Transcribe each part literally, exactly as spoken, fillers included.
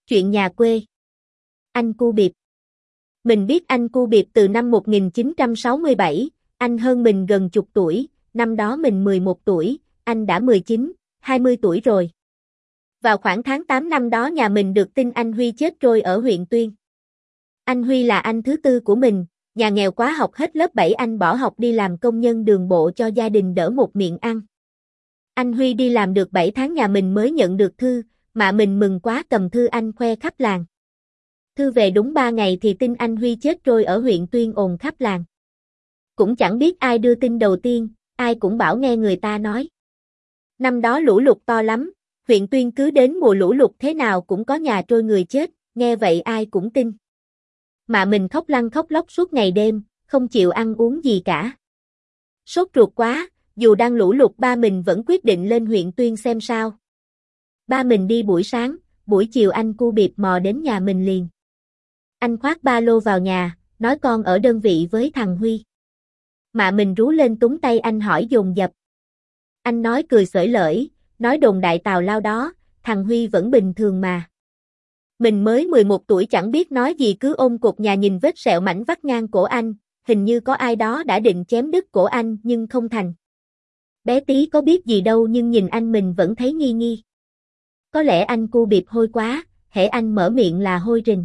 Chuyện nhà quê. Anh Cu Biệp. Mình biết anh Cu Biệp từ năm một nghìn chín trăm sáu mươi bảy, anh hơn mình gần chục tuổi, năm đó mình mười một tuổi, anh đã mười chín, hai mươi tuổi rồi. Vào khoảng tháng tám năm đó nhà mình được tin anh Huy chết trôi ở huyện Tuyên. Anh Huy là anh thứ tư của mình, nhà nghèo quá học hết lớp bảy anh bỏ học đi làm công nhân đường bộ cho gia đình đỡ một miệng ăn. Anh Huy đi làm được bảy tháng nhà mình mới nhận được thư, mạ mình mừng quá cầm thư anh khoe khắp làng. Thư về đúng ba ngày thì tin anh Huy chết trôi ở huyện Tuyên ồn khắp làng. Cũng chẳng biết ai đưa tin đầu tiên, ai cũng bảo nghe người ta nói. Năm đó lũ lụt to lắm, huyện Tuyên cứ đến mùa lũ lụt thế nào cũng có nhà trôi người chết, nghe vậy ai cũng tin. Mạ mình khóc lăn khóc lóc suốt ngày đêm, không chịu ăn uống gì cả. Sốt ruột quá, dù đang lũ lụt ba mình vẫn quyết định lên huyện Tuyên xem sao. Ba mình đi buổi sáng, buổi chiều anh Cu Biệp mò đến nhà mình liền. Anh khoác ba lô vào nhà, nói con ở đơn vị với thằng Huy. Mạ mình rú lên túm tay anh hỏi dồn dập. Anh nói cười xởi lởi, nói đồn đại tào lao đó, thằng Huy vẫn bình thường mà. Mình mới mười một tuổi chẳng biết nói gì cứ ôm cột nhà nhìn vết sẹo mảnh vắt ngang cổ anh, hình như có ai đó đã định chém đứt cổ anh nhưng không thành. Bé tí có biết gì đâu nhưng nhìn anh mình vẫn thấy nghi nghi. Có lẽ anh Cu Biệp hôi quá, hễ anh mở miệng là hôi rình.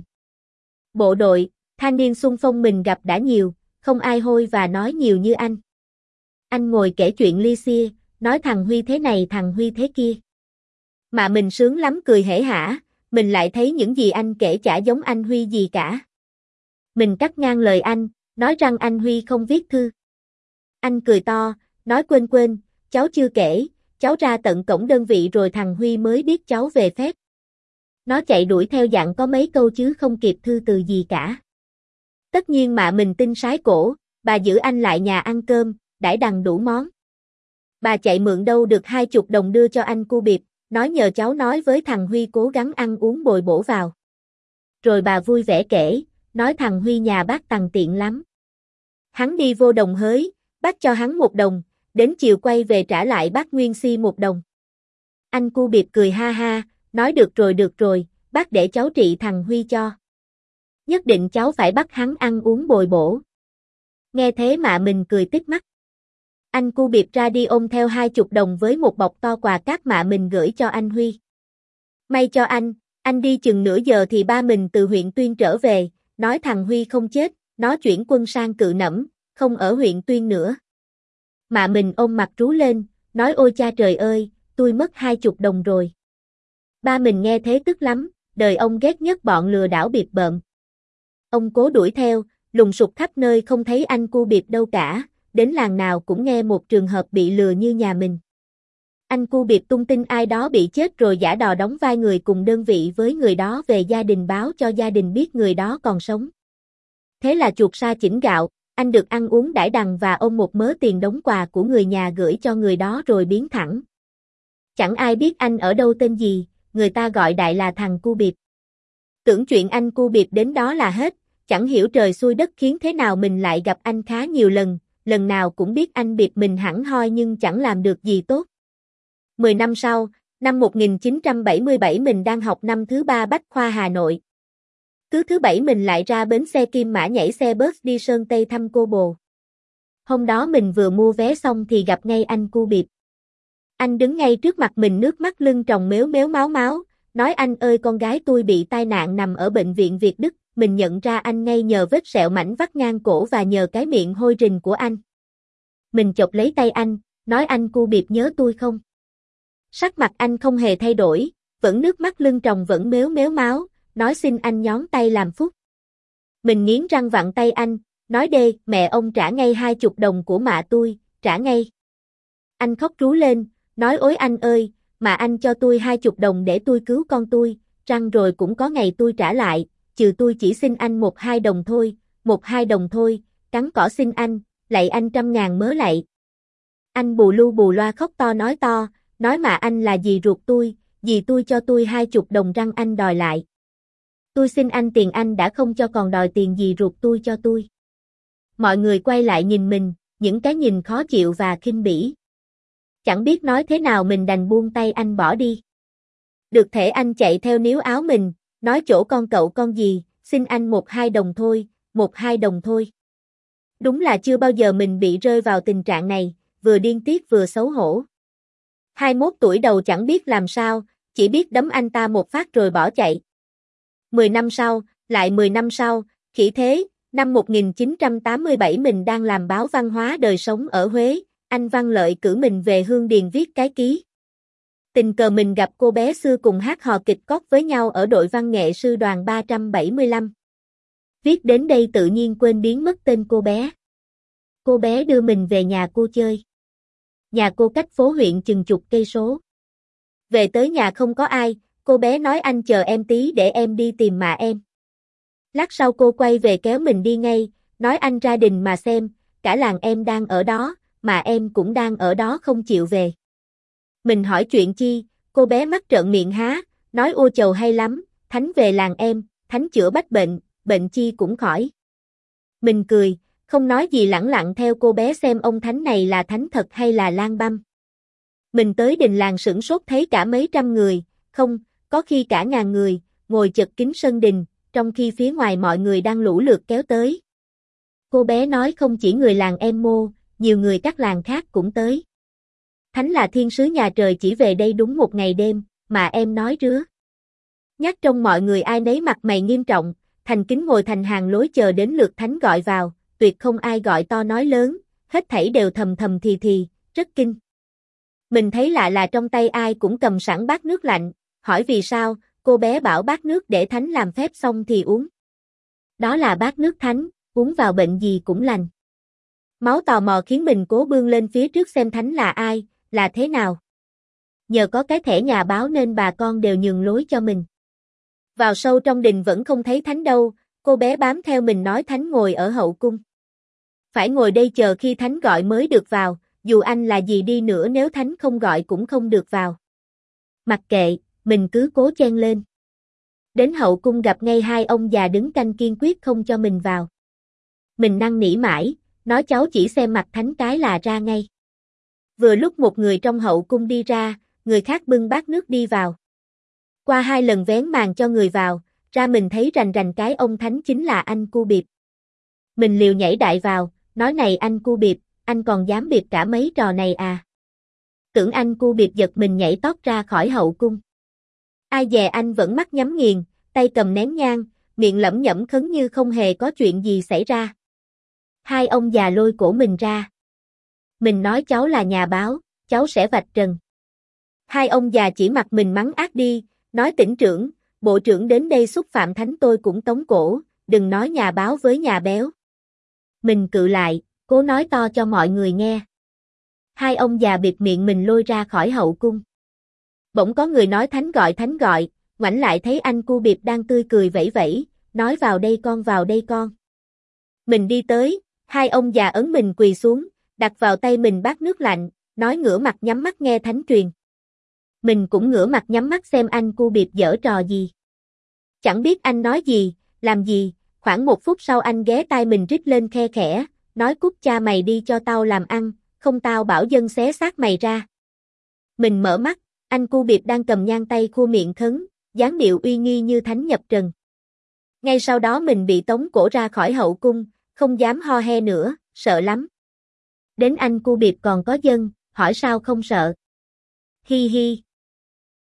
Bộ đội, thanh niên xung phong mình gặp đã nhiều, không ai hôi và nói nhiều như anh. Anh ngồi kể chuyện ly xia, nói thằng Huy thế này thằng Huy thế kia. Mà mình sướng lắm cười hể hả, mình lại thấy những gì anh kể chả giống anh Huy gì cả. Mình cắt ngang lời anh, nói rằng anh Huy không viết thư. Anh cười to, nói quên quên, cháu chưa kể, cháu ra tận cổng đơn vị rồi thằng Huy mới biết cháu về phép. Nó chạy đuổi theo dặn có mấy câu chứ không kịp thư từ gì cả. Tất nhiên mạ mình tin sái cổ, bà giữ anh lại nhà ăn cơm, đãi đằng đủ món. Bà chạy mượn đâu được hai chục đồng đưa cho anh Cu Biệp, nói nhờ cháu nói với thằng Huy cố gắng ăn uống bồi bổ vào. Rồi bà vui vẻ kể, nói thằng Huy nhà bác tằng tiện lắm. Hắn đi vô đồng hới, bác cho hắn một đồng, đến chiều quay về trả lại bác nguyên si một đồng. Anh Cu Biệp cười ha ha, nói được rồi được rồi, bác để cháu trị thằng Huy cho. Nhất định cháu phải bắt hắn ăn uống bồi bổ. Nghe thế mà mình cười tít mắt. Anh Cu Biệp ra đi ôm theo hai chục đồng với một bọc to quà cáp mạ mình gửi cho anh Huy. May cho anh, anh đi chừng nửa giờ thì ba mình từ huyện Tuyên trở về, nói thằng Huy không chết, nó chuyển quân sang Cự Nẫm, không ở huyện Tuyên nữa. Mạ mình ôm mặt rú lên, nói ôi cha trời ơi, tôi mất hai chục đồng rồi. Ba mình nghe thế tức lắm, đời ông ghét nhất bọn lừa đảo bịp bợm. Ông cố đuổi theo, lùng sục khắp nơi không thấy anh Cu Biệp đâu cả, đến làng nào cũng nghe một trường hợp bị lừa như nhà mình. Anh Cu Biệp tung tin ai đó bị chết rồi giả đò đóng vai người cùng đơn vị với người đó về gia đình báo cho gia đình biết người đó còn sống. Thế là chuột sa chỉnh gạo, anh được ăn uống đãi đằng và ôm một mớ tiền đống quà của người nhà gửi cho người đó rồi biến thẳng. Chẳng ai biết anh ở đâu tên gì, người ta gọi đại là thằng Cu Biệp. Tưởng chuyện anh Cu Biệp đến đó là hết, chẳng hiểu trời xui đất khiến thế nào mình lại gặp anh khá nhiều lần, lần nào cũng biết anh Biệp mình hẳn hoi nhưng chẳng làm được gì tốt. Mười năm sau, năm một nghìn chín trăm bảy mươi bảy mình đang học năm thứ ba Bách khoa Hà Nội. Cứ thứ bảy mình lại ra bến xe Kim Mã nhảy xe bus đi Sơn Tây thăm cô bồ. Hôm đó mình vừa mua vé xong thì gặp ngay anh Cu Biệp. Anh đứng ngay trước mặt mình nước mắt lưng tròng mếu mếu máu máu, nói anh ơi con gái tôi bị tai nạn nằm ở bệnh viện Việt Đức, mình nhận ra anh ngay nhờ vết sẹo mảnh vắt ngang cổ và nhờ cái miệng hôi rình của anh. Mình chộp lấy tay anh, nói anh Cu Biệp nhớ tôi không? Sắc mặt anh không hề thay đổi, vẫn nước mắt lưng tròng vẫn mếu mếu máu, nói xin anh nhón tay làm phúc. Mình nghiến răng vặn tay anh, nói đê, mẹ ông trả ngay hai chục đồng của mạ tôi, trả ngay. Anh khóc rú lên, nói ối anh ơi, mà anh cho tôi hai chục đồng để tôi cứu con tôi, răng rồi cũng có ngày tôi trả lại, trừ tôi chỉ xin anh một hai đồng thôi, một hai đồng thôi, cắn cỏ xin anh, lạy anh trăm ngàn mớ lạy. Anh bù lu bù loa khóc to nói to, nói mà anh là dì ruột tôi, dì tôi cho tôi hai chục đồng răng anh đòi lại. Tôi xin anh tiền anh đã không cho còn đòi tiền dì ruột tôi cho tôi. Mọi người quay lại nhìn mình, những cái nhìn khó chịu và khinh bỉ. Chẳng biết nói thế nào mình đành buông tay anh bỏ đi. Được thể anh chạy theo níu áo mình, nói chỗ con cậu con gì, xin anh một hai đồng thôi, một hai đồng thôi. Đúng là chưa bao giờ mình bị rơi vào tình trạng này, vừa điên tiết vừa xấu hổ. hai mươi mốt tuổi đầu chẳng biết làm sao, chỉ biết đấm anh ta một phát rồi bỏ chạy. mười năm sau, lại mười năm sau, khỉ thế, năm một nghìn chín trăm tám mươi bảy mình đang làm báo văn hóa đời sống ở Huế, anh Văn Lợi cử mình về Hương Điền viết cái ký. Tình cờ mình gặp cô bé xưa cùng hát hò kịch cóc với nhau ở đội văn nghệ sư đoàn ba trăm bảy mươi lăm. Viết đến đây tự nhiên quên biến mất tên cô bé. Cô bé đưa mình về nhà cô chơi. Nhà cô cách phố huyện chừng chục cây số. Về tới nhà không có ai, cô bé nói anh chờ em tí để em đi tìm mà em. Lát sau cô quay về kéo mình đi ngay, nói anh ra đình mà xem, cả làng em đang ở đó, mà em cũng đang ở đó không chịu về. Mình hỏi chuyện chi, cô bé mắt trợn miệng há, nói ô chầu hay lắm, thánh về làng em, thánh chữa bách bệnh, bệnh chi cũng khỏi. Mình cười, không nói gì lẳng lặng theo cô bé xem ông thánh này là thánh thật hay là lang băm. Mình tới đình làng sửng sốt thấy cả mấy trăm người, không, có khi cả ngàn người, ngồi chật kín sân đình, trong khi phía ngoài mọi người đang lũ lượt kéo tới. Cô bé nói không chỉ người làng em mô, nhiều người các làng khác cũng tới. Thánh là thiên sứ nhà trời chỉ về đây đúng một ngày đêm, mà em nói rứa. Nhắc trong mọi người ai nấy mặt mày nghiêm trọng, thành kính ngồi thành hàng lối chờ đến lượt thánh gọi vào, tuyệt không ai gọi to nói lớn, hết thảy đều thầm thầm thì thì, rất kinh. Mình thấy lạ là trong tay ai cũng cầm sẵn bát nước lạnh, hỏi vì sao, cô bé bảo bát nước để thánh làm phép xong thì uống. Đó là bát nước thánh, uống vào bệnh gì cũng lành. Máu tò mò khiến mình cố bươn lên phía trước xem thánh là ai, là thế nào. Nhờ có cái thẻ nhà báo nên bà con đều nhường lối cho mình. Vào sâu trong đình vẫn không thấy thánh đâu, cô bé bám theo mình nói thánh ngồi ở hậu cung. Phải ngồi đây chờ khi thánh gọi mới được vào, dù anh là gì đi nữa nếu thánh không gọi cũng không được vào. Mặc kệ, mình cứ cố chen lên. Đến hậu cung gặp ngay hai ông già đứng canh kiên quyết không cho mình vào. Mình năn nỉ mãi, nói cháu chỉ xem mặt thánh cái là ra ngay. Vừa lúc một người trong hậu cung đi ra, người khác bưng bát nước đi vào. Qua hai lần vén màn cho người vào, ra mình thấy rành rành cái ông thánh chính là anh Cu Biệp. Mình liều nhảy đại vào, nói này anh Cu Biệp, anh còn dám biệp cả mấy trò này à? Tưởng anh Cu Biệp giật mình nhảy tót ra khỏi hậu cung. Ai dè anh vẫn mắt nhắm nghiền, tay cầm nén nhang, miệng lẩm nhẩm khấn như không hề có chuyện gì xảy ra. Hai ông già lôi cổ mình ra. Mình nói cháu là nhà báo, cháu sẽ vạch trần. Hai ông già chỉ mặt mình mắng ác đi, nói tỉnh trưởng, bộ trưởng đến đây xúc phạm thánh tôi cũng tống cổ, đừng nói nhà báo với nhà béo. Mình cự lại, cố nói to cho mọi người nghe. Hai ông già bịt miệng mình lôi ra khỏi hậu cung. Bỗng có người nói thánh gọi thánh gọi, ngoảnh lại thấy anh Cu Biệp đang tươi cười vẫy vẫy, nói vào đây con vào đây con. Mình đi tới, hai ông già ấn mình quỳ xuống, đặt vào tay mình bát nước lạnh, nói ngửa mặt nhắm mắt nghe thánh truyền. Mình cũng ngửa mặt nhắm mắt xem anh Cu Biệp giở trò gì. Chẳng biết anh nói gì, làm gì, khoảng một phút sau anh ghé tai mình rít lên khe khẽ, nói cút cha mày đi cho tao làm ăn, không tao bảo dân xé xác mày ra. Mình mở mắt, anh Cu Biệp đang cầm nhang tay khua miệng khấn, dáng điệu uy nghi như thánh nhập trần. Ngay sau đó mình bị tống cổ ra khỏi hậu cung, không dám ho he nữa, sợ lắm. Đến anh Cu Biệp còn có dân, hỏi sao không sợ. Hi hi.